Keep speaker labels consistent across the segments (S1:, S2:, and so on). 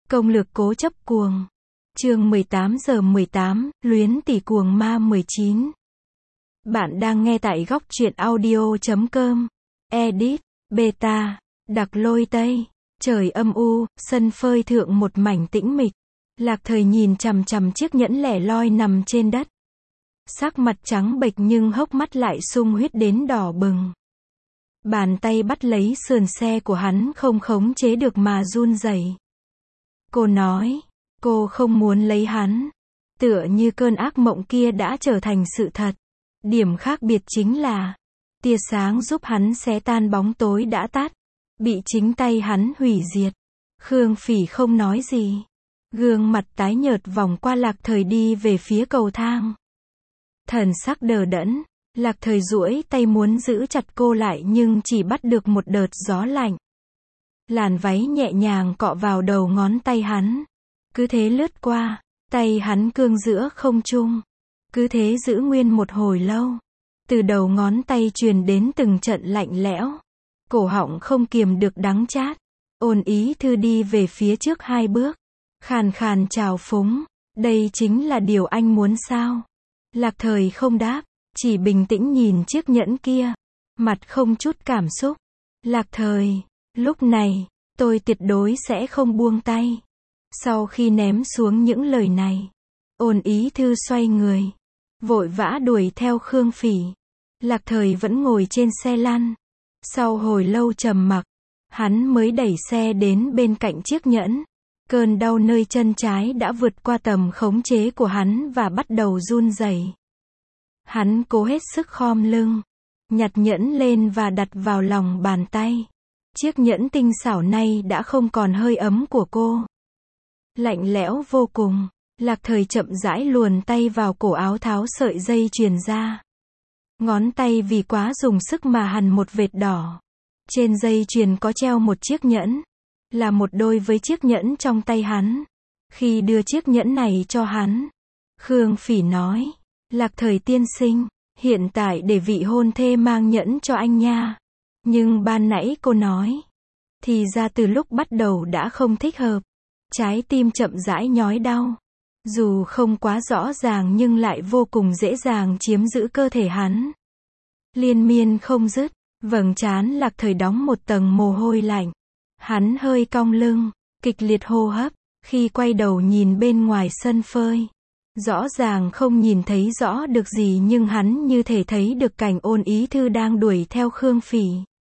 S1: Công lược cố chấp cuồng. Chương 18:18, luyến tỷ cuồng ma 19. Bạn đang nghe tại góc truyện audio.com. Edit, beta, đặc lôi Tây. Trời âm u, sân phơi thượng một mảnh tĩnh mịch. Lạc Thời nhìn chằm chằm chiếc nhẫn lẻ loi nằm trên đất. Sắc mặt trắng bệch nhưng hốc mắt lại sung huyết đến đỏ bừng. Bàn tay bắt lấy sườn xe của hắn không khống chế được mà run rẩy. Cô nói, cô không muốn lấy hắn. Tựa như cơn ác mộng kia đã trở thành sự thật. Điểm khác biệt chính là, tia sáng giúp hắn xé tan bóng tối đã tắt, bị chính tay hắn hủy diệt. Khương Phỉ không nói gì. Gương mặt tái nhợt vòng qua Lạc Thời đi về phía cầu thang. Thần sắc đờ đẫn, Lạc Thời duỗi tay muốn giữ chặt cô lại nhưng chỉ bắt được một đợt gió lạnh. Làn váy nhẹ nhàng cọ vào đầu ngón tay hắn. Cứ thế lướt qua, tay hắn cương giữa không trung. Cứ thế giữ nguyên một hồi lâu. Từ đầu ngón tay truyền đến từng trận lạnh lẽo. Cổ họng không kiềm được đắng chát. Ôn Ý Thư đi về phía trước 2 bước. Khàn khàn chào phúng. Đây chính là điều anh muốn sao? Lạc Thời không đáp, chỉ bình tĩnh nhìn chiếc nhẫn kia. Mặt không chút cảm xúc. Lạc Thời, lúc này, tôi tuyệt đối sẽ không buông tay. Sau khi ném xuống những lời này, Ôn Ý Thư xoay người, vội vã đuổi theo Khương Phỉ. Lạc Thời vẫn ngồi trên xe lăn. Sau hồi lâu trầm mặc, hắn mới đẩy xe đến bên cạnh chiếc nhẫn. Cơn đau nơi chân trái đã vượt qua tầm khống chế của hắn và bắt đầu run rẩy. Hắn cố hết sức khom lưng, nhặt nhẫn lên và đặt vào lòng bàn tay. Chiếc nhẫn tinh xảo này đã không còn hơi ấm của cô. Lạnh lẽo vô cùng. Lạc Thời chậm rãi luồn tay vào cổ áo tháo sợi dây chuyền ra. Ngón tay vì quá dùng sức mà hằn một vệt đỏ. Trên dây chuyền có treo một chiếc nhẫn. Là một đôi với chiếc nhẫn trong tay hắn. Khi đưa chiếc nhẫn này cho hắn, Khương Phỉ nói, Lạc Thời tiên sinh, hiện tại để vị hôn thê mang nhẫn cho anh nha. Nhưng ban nãy cô nói, thì ra từ lúc bắt đầu đã không thích hợp. Trái tim chậm rãi nhói đau. Dù không quá rõ ràng nhưng lại vô cùng dễ dàng chiếm giữ cơ thể hắn. Liên miên không dứt, vầng trán Lạc Thời đóng một tầng mồ hôi lạnh. Hắn hơi cong lưng, kịch liệt hô hấp, khi quay đầu nhìn bên ngoài sân phơi. Rõ ràng không nhìn thấy rõ được gì nhưng hắn như thể thấy được cảnh Ôn Ý Thư đang đuổi theo Khương Phỉ.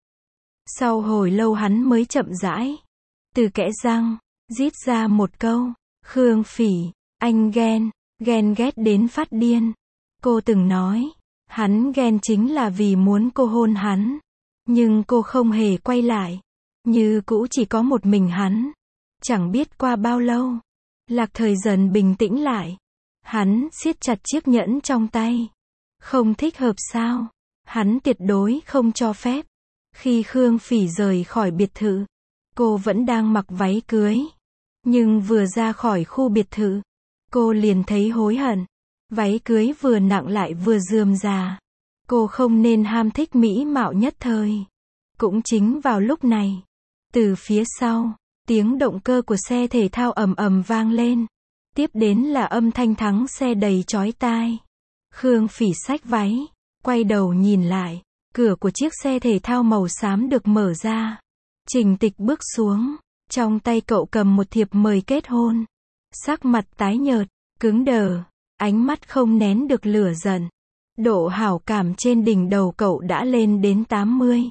S1: Sau hồi lâu hắn mới chậm rãi, từ kẽ răng, rít ra một câu, Khương Phỉ, anh ghen ghét đến phát điên. Cô từng nói, hắn ghen chính là vì muốn cô hôn hắn. Nhưng cô không hề quay lại. Như cũ chỉ có một mình hắn. Chẳng biết qua bao lâu, Lạc Thời dần bình tĩnh lại. Hắn siết chặt chiếc nhẫn trong tay. Không thích hợp sao? Hắn tuyệt đối không cho phép. Khi Khương Phỉ rời khỏi biệt thự, cô vẫn đang mặc váy cưới. Nhưng vừa ra khỏi khu biệt thự, cô liền thấy hối hận. Váy cưới vừa nặng lại vừa rườm rà. Cô không nên ham thích mỹ mạo nhất thời. Cũng chính vào lúc này, từ phía sau, tiếng động cơ của xe thể thao ầm ầm vang lên. Tiếp đến là âm thanh thắng xe đầy chói tai. Khương Phỉ xách váy, quay đầu nhìn lại. Cửa của chiếc xe thể thao màu xám được mở ra. Trình Tịch bước xuống. Trong tay cậu cầm một thiệp mời kết hôn. Sắc mặt tái nhợt, cứng đờ, ánh mắt không nén được lửa giận. Độ hảo cảm trên đỉnh đầu cậu đã lên đến 80.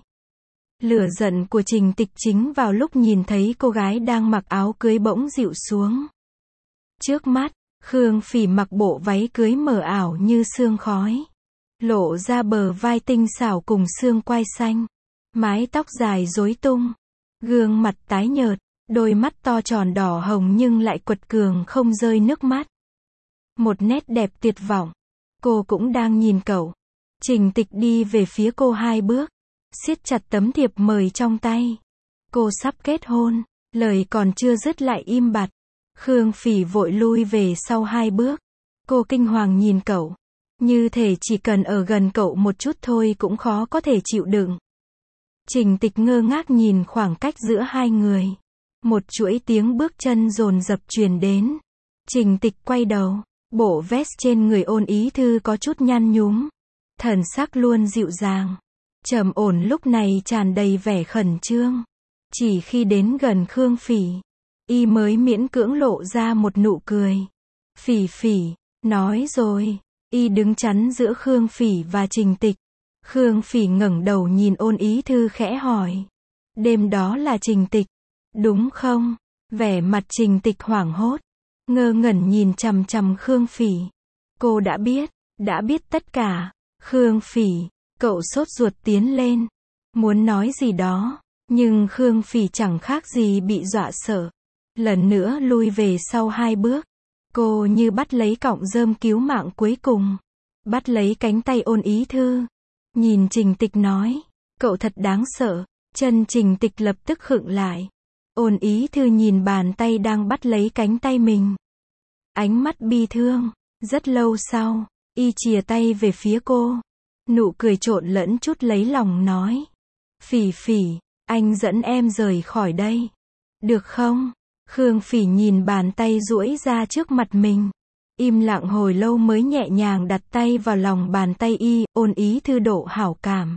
S1: Lửa giận của Trình Tịch chính vào lúc nhìn thấy cô gái đang mặc áo cưới bỗng dịu xuống. Trước mắt, Khương Phỉ mặc bộ váy cưới mờ ảo như sương khói. Lộ ra bờ vai tinh xảo cùng xương quai xanh. Mái tóc dài rối tung. Gương mặt tái nhợt, đôi mắt to tròn đỏ hồng nhưng lại quật cường không rơi nước mắt. Một nét đẹp tuyệt vọng. Cô cũng đang nhìn cậu. Trình Tịch đi về phía cô 2 bước. Siết chặt tấm thiệp mời trong tay. Cô sắp kết hôn. Lời còn chưa dứt lại im bặt. Khương Phỉ vội lui về sau 2 bước. Cô kinh hoàng nhìn cậu. Như thể chỉ cần ở gần cậu một chút thôi cũng khó có thể chịu đựng. Trình Tịch ngơ ngác nhìn khoảng cách giữa hai người. Một chuỗi tiếng bước chân dồn dập truyền đến. Trình Tịch quay đầu. Bộ vest trên người Ôn Ý Thư có chút nhăn nhúm. Thần sắc luôn dịu dàng. Trầm ổn lúc này tràn đầy vẻ khẩn trương. Chỉ khi đến gần Khương Phỉ, y mới miễn cưỡng lộ ra một nụ cười. Phỉ Phỉ, nói rồi. Y đứng chắn giữa Khương Phỉ và Trình Tịch. Khương Phỉ ngẩng đầu nhìn Ôn Ý Thư khẽ hỏi. Đêm đó là Trình Tịch, đúng không? Vẻ mặt Trình Tịch hoảng hốt, ngơ ngẩn nhìn chằm chằm Khương Phỉ. Cô đã biết tất cả. Khương Phỉ, cậu sốt ruột tiến lên, muốn nói gì đó, nhưng Khương Phỉ chẳng khác gì bị dọa sợ. Lần nữa lui về sau 2 bước. Cô như bắt lấy cọng rơm cứu mạng cuối cùng. Bắt lấy cánh tay Ôn Ý Thư. Nhìn Trình Tịch nói, cậu thật đáng sợ. Chân Trình Tịch lập tức khựng lại. Ôn Ý Thư nhìn bàn tay đang bắt lấy cánh tay mình. Ánh mắt bi thương. Rất lâu sau, y chìa tay về phía cô. Nụ cười trộn lẫn chút lấy lòng nói. Phỉ Phỉ, anh dẫn em rời khỏi đây. Được không? Khương Phỉ nhìn bàn tay duỗi ra trước mặt mình. Im lặng hồi lâu mới nhẹ nhàng đặt tay vào lòng bàn tay y. Ôn Ý Thư độ hảo cảm.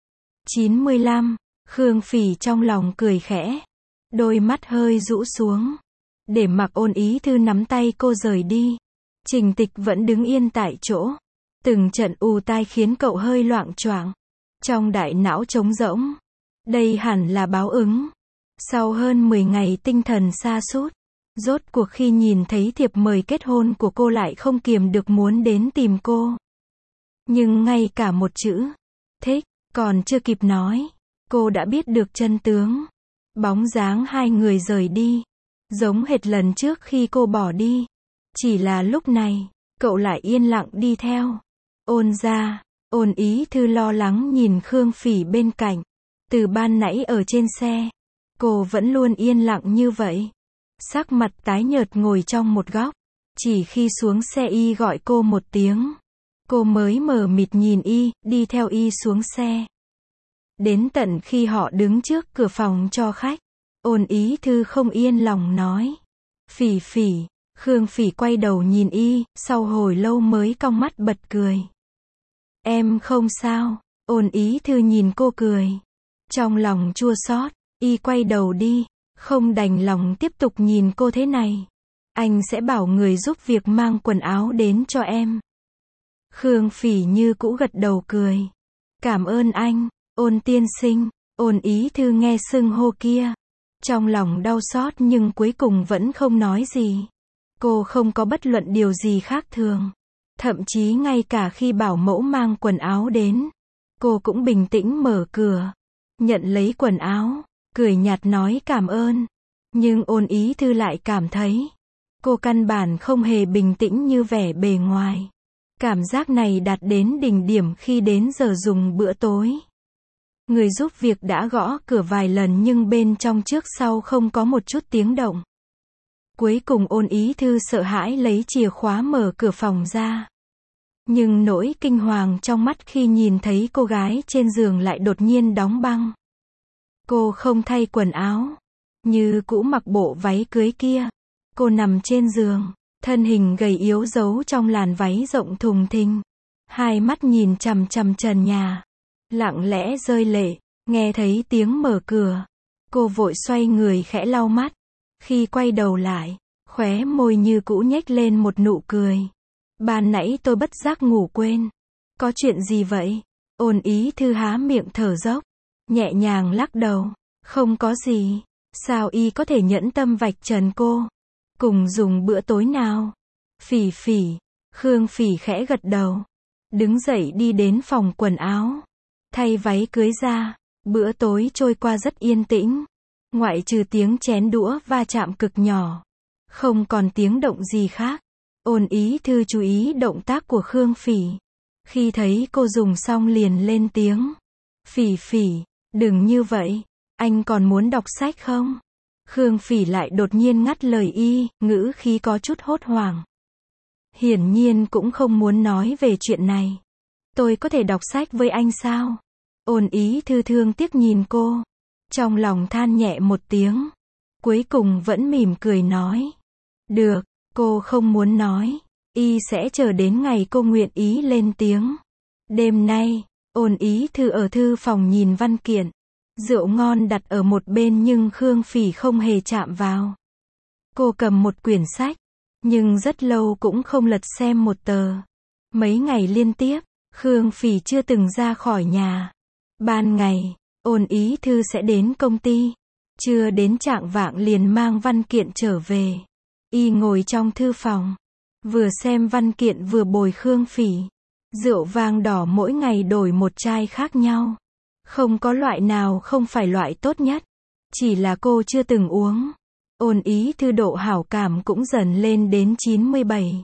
S1: 95. Khương Phỉ trong lòng cười khẽ. Đôi mắt hơi rũ xuống. Để mặc Ôn Ý Thư nắm tay cô rời đi. Trình Tịch vẫn đứng yên tại chỗ. Từng trận ù tai khiến cậu hơi loạng choạng. Trong đại não trống rỗng. Đây hẳn là báo ứng. Sau hơn 10 ngày tinh thần sa sút, rốt cuộc khi nhìn thấy thiệp mời kết hôn của cô lại không kiềm được muốn đến tìm cô. Nhưng ngay cả một chữ thích còn chưa kịp nói, cô đã biết được chân tướng. Bóng dáng hai người rời đi, giống hệt lần trước khi cô bỏ đi. Chỉ là lúc này, cậu lại yên lặng đi theo. Ôn ra, Ôn Ý Thư lo lắng nhìn Khương Phỉ bên cạnh. Từ ban nãy ở trên xe, cô vẫn luôn yên lặng như vậy. Sắc mặt tái nhợt ngồi trong một góc. Chỉ khi xuống xe y gọi cô một tiếng, cô mới mờ mịt nhìn y, đi theo y xuống xe. Đến tận khi họ đứng trước cửa phòng cho khách, Ôn Ý Thư không yên lòng nói. Phỉ Phỉ. Khương Phỉ quay đầu nhìn y, sau hồi lâu mới cong mắt bật cười. Em không sao. Ôn Ý Thư nhìn cô cười. Trong lòng chua xót, y quay đầu đi, không đành lòng tiếp tục nhìn cô thế này. Anh sẽ bảo người giúp việc mang quần áo đến cho em. Khương Phỉ như cũ gật đầu cười. Cảm ơn anh, Ôn tiên sinh. Ôn Ý Thư nghe xưng hô kia, trong lòng đau xót nhưng cuối cùng vẫn không nói gì. Cô không có bất luận điều gì khác thường. Thậm chí ngay cả khi bảo mẫu mang quần áo đến, cô cũng bình tĩnh mở cửa, nhận lấy quần áo, cười nhạt nói cảm ơn. Nhưng Ôn Ý Thư lại cảm thấy, cô căn bản không hề bình tĩnh như vẻ bề ngoài. Cảm giác này đạt đến đỉnh điểm khi đến giờ dùng bữa tối. Người giúp việc đã gõ cửa vài lần nhưng bên trong trước sau không có một chút tiếng động. Cuối cùng Ôn Ý Thư sợ hãi lấy chìa khóa mở cửa phòng ra. Nhưng nỗi kinh hoàng trong mắt khi nhìn thấy cô gái trên giường lại đột nhiên đóng băng. Cô không thay quần áo, như cũ mặc bộ váy cưới kia. Cô nằm trên giường, thân hình gầy yếu giấu trong làn váy rộng thùng thình. Hai mắt nhìn chằm chằm trần nhà, lặng lẽ rơi lệ. Nghe thấy tiếng mở cửa, cô vội xoay người khẽ lau mắt. Khi quay đầu lại, khóe môi như cũ nhếch lên một nụ cười. Ban nãy tôi bất giác ngủ quên. Có chuyện gì vậy? Ôn Ý Thư há miệng thở dốc, nhẹ nhàng lắc đầu. Không có gì. Sao y có thể nhẫn tâm vạch trần cô? Cùng dùng bữa tối nào? Phỉ Phỉ. Khương Phỉ khẽ gật đầu, đứng dậy đi đến phòng quần áo, thay váy cưới ra. Bữa tối trôi qua rất yên tĩnh, ngoại trừ tiếng chén đũa va chạm cực nhỏ, không còn tiếng động gì khác. Ôn Ý Thư chú ý động tác của Khương Phỉ. Khi thấy cô dùng xong liền lên tiếng. Phỉ Phỉ, đừng như vậy, anh còn muốn đọc sách không? Khương Phỉ lại đột nhiên ngắt lời y, ngữ khí có chút hốt hoảng. Hiển nhiên cũng không muốn nói về chuyện này. Tôi có thể đọc sách với anh sao? Ôn Ý Thư thương tiếc nhìn cô, trong lòng than nhẹ một tiếng. Cuối cùng vẫn mỉm cười nói. Được, cô không muốn nói. Y sẽ chờ đến ngày cô nguyện ý lên tiếng. Đêm nay, Ôn Ý Thư ở thư phòng nhìn văn kiện. Rượu ngon đặt ở một bên nhưng Khương Phỉ không hề chạm vào. Cô cầm một quyển sách, nhưng rất lâu cũng không lật xem một tờ. Mấy ngày liên tiếp, Khương Phỉ chưa từng ra khỏi nhà. Ban ngày, Ôn Ý Thư sẽ đến công ty. Chưa đến chạng vạng liền mang văn kiện trở về. Y ngồi trong thư phòng, vừa xem văn kiện vừa bồi Khương Phỉ. Rượu vang đỏ mỗi ngày đổi một chai khác nhau. Không có loại nào không phải loại tốt nhất. Chỉ là cô chưa từng uống. Ôn Ý Thư độ hảo cảm cũng dần lên đến 97.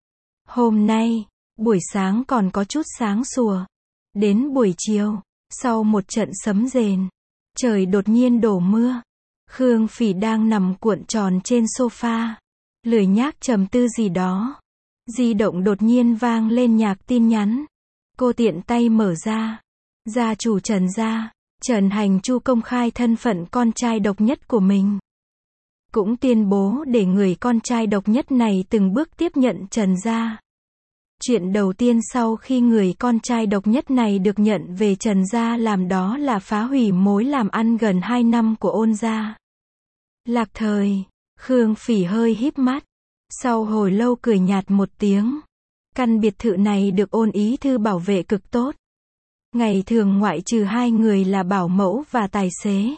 S1: Hôm nay, buổi sáng còn có chút sáng sủa. Đến buổi chiều, sau một trận sấm rền, trời đột nhiên đổ mưa. Khương Phỉ đang nằm cuộn tròn trên sofa, lười nhác trầm tư gì đó. Di động đột nhiên vang lên nhạc tin nhắn. Cô tiện tay mở ra. Gia chủ Trần gia, Trần Hành Chu công khai thân phận con trai độc nhất của mình. Cũng tuyên bố để người con trai độc nhất này từng bước tiếp nhận Trần gia. Chuyện đầu tiên sau khi người con trai độc nhất này được nhận về Trần gia làm đó là phá hủy mối làm ăn gần 2 năm của Ôn gia. Lạc Thời, Khương Phỉ hơi híp mắt. Sau hồi lâu cười nhạt một tiếng. Căn biệt thự này được Ôn Ý Thư bảo vệ cực tốt. Ngày thường ngoại trừ 2 người là bảo mẫu và tài xế.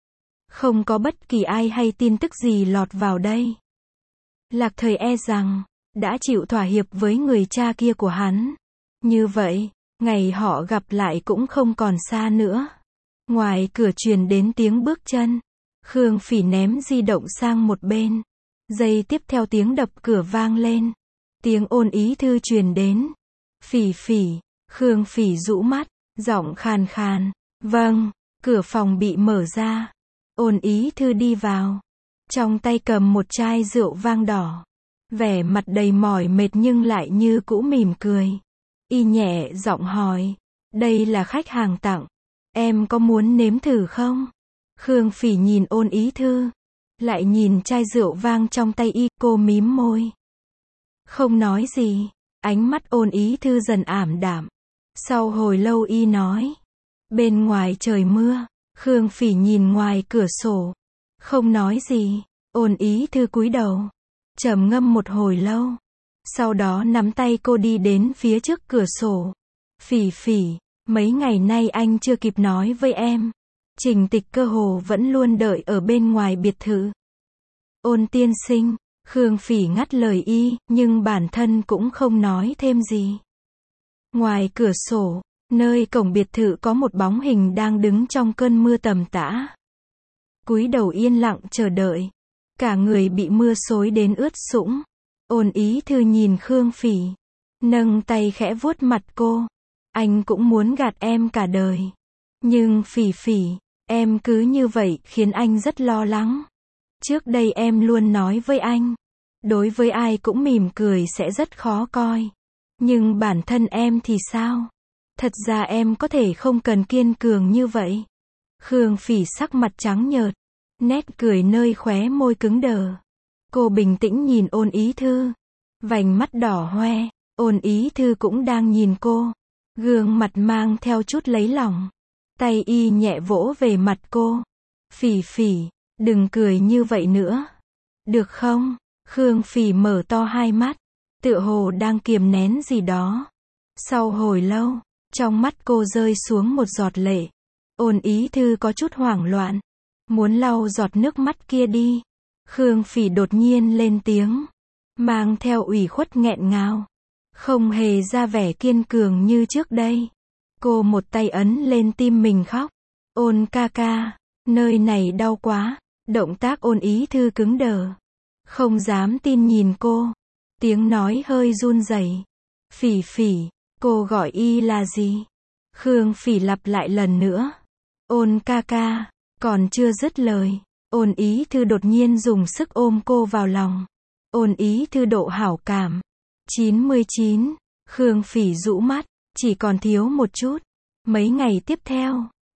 S1: Không có bất kỳ ai hay tin tức gì lọt vào đây. Lạc Thời e rằng, đã chịu thỏa hiệp với người cha kia của hắn. Như vậy, ngày họ gặp lại cũng không còn xa nữa. Ngoài cửa truyền đến tiếng bước chân. Khương Phỉ ném di động sang một bên. Giây tiếp theo tiếng đập cửa vang lên. Tiếng Ôn Ý Thư truyền đến. Phỉ Phỉ, Khương Phỉ rũ mắt, giọng khàn khàn. Vâng, cửa phòng bị mở ra. Ôn Ý Thư đi vào. Trong tay cầm một chai rượu vang đỏ. Vẻ mặt đầy mỏi mệt nhưng lại như cũ mỉm cười. Y nhẹ giọng hỏi. Đây là khách hàng tặng. Em có muốn nếm thử không? Khương Phỉ nhìn Ôn Ý Thư. Lại nhìn chai rượu vang trong tay y, cô mím môi. Không nói gì. Ánh mắt Ôn Ý Thư dần ảm đạm. Sau hồi lâu y nói. Bên ngoài trời mưa. Khương Phỉ nhìn ngoài cửa sổ. Không nói gì. Ôn Ý Thư cúi đầu. Trầm ngâm một hồi lâu. Sau đó nắm tay cô đi đến phía trước cửa sổ. Phỉ Phỉ, mấy ngày nay anh chưa kịp nói với em. Trình Tịch cơ hồ vẫn luôn đợi ở bên ngoài biệt thự. Ôn tiên sinh, Khương Phỉ ngắt lời y, nhưng bản thân cũng không nói thêm gì. Ngoài cửa sổ, nơi cổng biệt thự có một bóng hình đang đứng trong cơn mưa tầm tã. Cúi đầu yên lặng chờ đợi. Cả người bị mưa xối đến ướt sũng. Ôn Ý Thư nhìn Khương Phỉ. Nâng tay khẽ vuốt mặt cô. Anh cũng muốn gạt em cả đời. Nhưng Phỉ Phỉ, em cứ như vậy khiến anh rất lo lắng. Trước đây em luôn nói với anh. Đối với ai cũng mỉm cười sẽ rất khó coi. Nhưng bản thân em thì sao? Thật ra em có thể không cần kiên cường như vậy. Khương Phỉ sắc mặt trắng nhợt. Nét cười nơi khóe môi cứng đờ. Cô bình tĩnh nhìn Ôn Ý Thư. Vành mắt đỏ hoe. Ôn Ý Thư cũng đang nhìn cô. Gương mặt mang theo chút lấy lòng. Tay y nhẹ vỗ về mặt cô. Phỉ Phỉ, đừng cười như vậy nữa. Được không? Khương Phỉ mở to hai mắt. Tựa hồ đang kiềm nén gì đó. Sau hồi lâu, trong mắt cô rơi xuống một giọt lệ. Ôn Ý Thư có chút hoảng loạn. Muốn lau giọt nước mắt kia đi. Khương Phỉ đột nhiên lên tiếng. Mang theo ủy khuất nghẹn ngào. Không hề ra vẻ kiên cường như trước đây. Cô một tay ấn lên tim mình khóc. Ôn ca ca, nơi này đau quá. Động tác Ôn Ý Thư cứng đờ. Không dám tin nhìn cô. Tiếng nói hơi run rẩy. Phỉ Phỉ, cô gọi y là gì? Khương Phỉ lặp lại lần nữa. Ôn ca ca. Còn chưa dứt lời, Ôn Ý Thư đột nhiên dùng sức ôm cô vào lòng. Ôn Ý Thư độ hảo cảm 99. Khương Phỉ rũ mắt, chỉ còn thiếu một chút. Mấy ngày tiếp theo,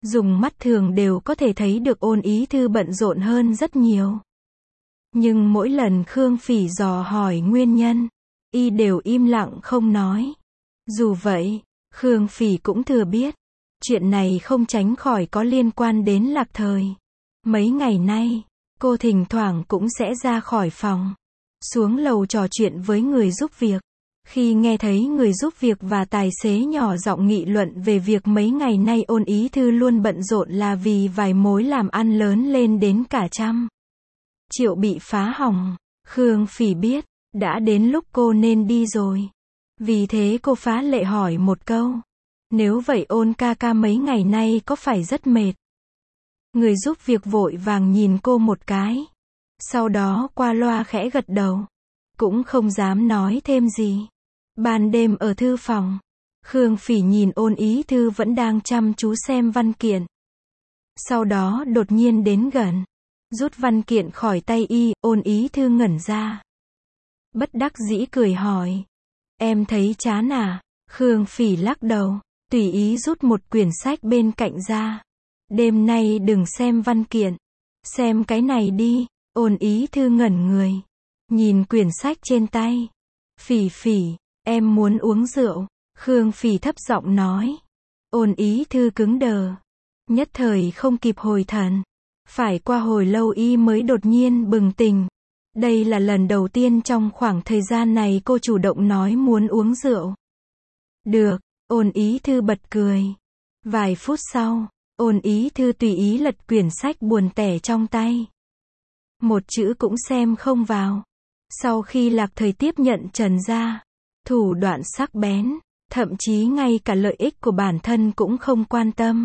S1: Dùng mắt thường đều có thể thấy được Ôn Ý Thư bận rộn hơn rất nhiều. Nhưng mỗi lần Khương Phỉ dò hỏi nguyên nhân, y đều im lặng không nói. Dù vậy, Khương Phỉ cũng thừa biết, chuyện này không tránh khỏi có liên quan đến Lạc Thời. Mấy ngày nay, cô thỉnh thoảng cũng sẽ ra khỏi phòng, xuống lầu trò chuyện với người giúp việc. Khi nghe thấy người giúp việc và tài xế nhỏ giọng nghị luận về việc mấy ngày nay Ôn Ý Thư luôn bận rộn là vì vài mối làm ăn lớn lên đến cả 100 triệu bị phá hỏng, Khương Phỉ biết, đã đến lúc cô nên đi rồi. Vì thế cô phá lệ hỏi một câu. Nếu vậy Ôn ca ca mấy ngày nay có phải rất mệt? Người giúp việc vội vàng nhìn cô một cái. Sau đó qua loa khẽ gật đầu. Cũng không dám nói thêm gì. Ban đêm ở thư phòng, Khương Phỉ nhìn Ôn Ý Thư vẫn đang chăm chú xem văn kiện. Sau đó đột nhiên đến gần, rút văn kiện khỏi tay y. Ôn Ý Thư ngẩn ra, bất đắc dĩ cười hỏi. Em thấy chán à? Khương Phỉ lắc đầu, tùy ý rút một quyển sách bên cạnh ra. Đêm nay đừng xem văn kiện, xem cái này đi. Ôn Ý Thư ngẩn người, nhìn quyển sách trên tay. Phỉ Phỉ, em muốn uống rượu. Khương Phỉ thấp giọng nói. Ôn Ý Thư cứng đờ, nhất thời không kịp hồi thần. Phải qua hồi lâu y mới đột nhiên bừng tỉnh. Đây là lần đầu tiên trong khoảng thời gian này cô chủ động nói muốn uống rượu. Được, Ôn Ý Thư bật cười. Vài phút sau, Ôn Ý Thư tùy ý lật quyển sách buồn tẻ trong tay. Một chữ cũng xem không vào. Sau khi Lạc Thời tiếp nhận Trần gia, thủ đoạn sắc bén, thậm chí ngay cả lợi ích của bản thân cũng không quan tâm.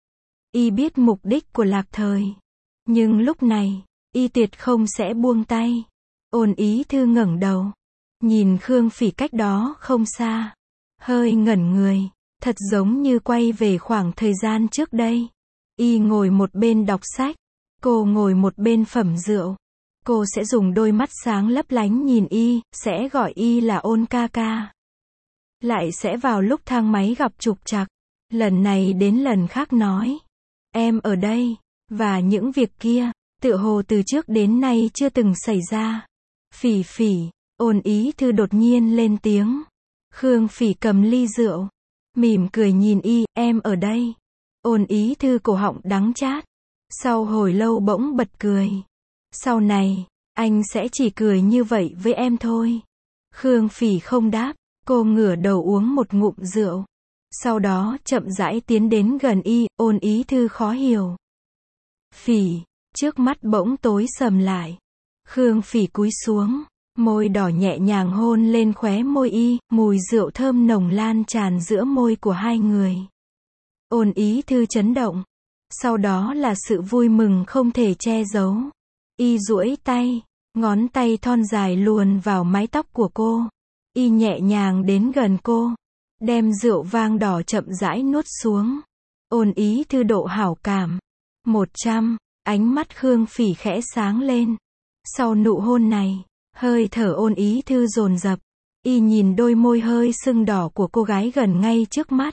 S1: Y biết mục đích của Lạc Thời. Nhưng lúc này, y tuyệt không sẽ buông tay. Ôn Ý Thư ngẩng đầu, nhìn Khương Phỉ cách đó không xa. Hơi ngẩn người, thật giống như quay về khoảng thời gian trước đây. Y ngồi một bên đọc sách, cô ngồi một bên phẩm rượu. Cô sẽ dùng đôi mắt sáng lấp lánh nhìn y, sẽ gọi y là Ôn ca ca. Lại sẽ vào lúc thang máy gặp trục trặc, lần này đến lần khác nói, em ở đây, và những việc kia, tựa hồ từ trước đến nay chưa từng xảy ra. Phỉ Phỉ, Ôn Ý Thư đột nhiên lên tiếng. Khương Phỉ cầm ly rượu, mỉm cười nhìn y, em ở đây. Ôn Ý Thư cổ họng đắng chát. Sau hồi lâu bỗng bật cười. Sau này, anh sẽ chỉ cười như vậy với em thôi. Khương Phỉ không đáp, cô ngửa đầu uống một ngụm rượu. Sau đó chậm rãi tiến đến gần y. Ôn Ý Thư khó hiểu. Phỉ, trước mắt bỗng tối sầm lại. Khương Phỉ cúi xuống, môi đỏ nhẹ nhàng hôn lên khóe môi y, mùi rượu thơm nồng lan tràn giữa môi của hai người. Ôn Ý Thư chấn động. Sau đó là sự vui mừng không thể che giấu. Y duỗi tay, ngón tay thon dài luồn vào mái tóc của cô. Y nhẹ nhàng đến gần cô, đem rượu vang đỏ chậm rãi nuốt xuống. Ôn Ý Thư độ hảo cảm 100, ánh mắt Khương Phỉ khẽ sáng lên. Sau nụ hôn này, hơi thở Ôn Ý Thư dồn dập. Y nhìn đôi môi hơi sưng đỏ của cô gái gần ngay trước mắt,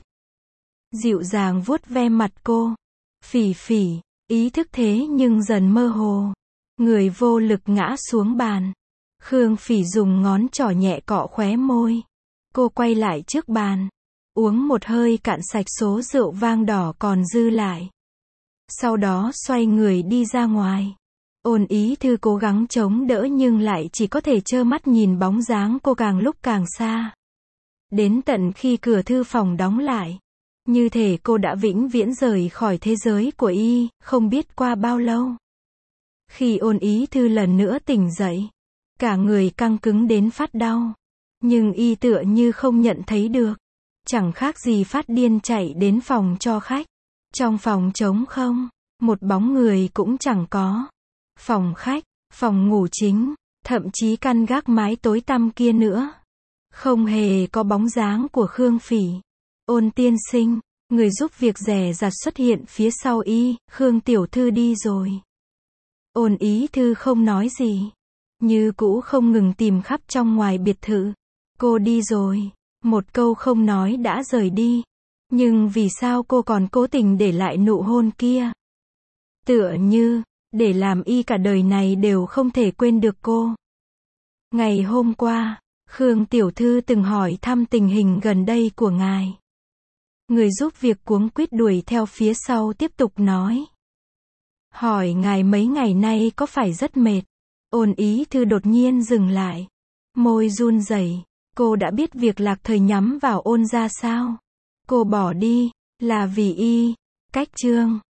S1: dịu dàng vuốt ve mặt cô. Phỉ Phỉ, ý thức thế nhưng dần mơ hồ. Người vô lực ngã xuống bàn. Khương Phỉ dùng ngón trỏ nhẹ cọ khóe môi. Cô quay lại trước bàn, uống một hơi cạn sạch số rượu vang đỏ còn dư lại. Sau đó xoay người đi ra ngoài. Ôn Ý Thư cố gắng chống đỡ nhưng lại chỉ có thể trơ mắt nhìn bóng dáng cô càng lúc càng xa. Đến tận khi cửa thư phòng đóng lại, như thể cô đã vĩnh viễn rời khỏi thế giới của y, không biết qua bao lâu. Khi Ôn Ý Thư lần nữa tỉnh dậy, cả người căng cứng đến phát đau. Nhưng y tựa như không nhận thấy được. Chẳng khác gì phát điên chạy đến phòng cho khách. Trong phòng trống không, một bóng người cũng chẳng có. Phòng khách, phòng ngủ chính, thậm chí căn gác mái tối tăm kia nữa, không hề có bóng dáng của Khương Phỉ. Ôn tiên sinh, người giúp việc dè dặt xuất hiện phía sau y. Khương tiểu thư đi rồi. Ôn Ý Thư không nói gì, như cũ không ngừng tìm khắp trong ngoài biệt thự. Cô đi rồi, một câu không nói đã rời đi. Nhưng vì sao cô còn cố tình để lại nụ hôn kia? Tựa như, để làm y cả đời này đều không thể quên được cô. Ngày hôm qua, Khương tiểu thư từng hỏi thăm tình hình gần đây của ngài. Người giúp việc cuống quýt đuổi theo phía sau tiếp tục nói. Hỏi ngài mấy ngày nay có phải rất mệt? Ôn ý thư đột nhiên dừng lại. Môi run rẩy. Cô đã biết việc Lạc Thời nhắm vào ôn ra sao? Cô bỏ đi, là vì y. Cách chương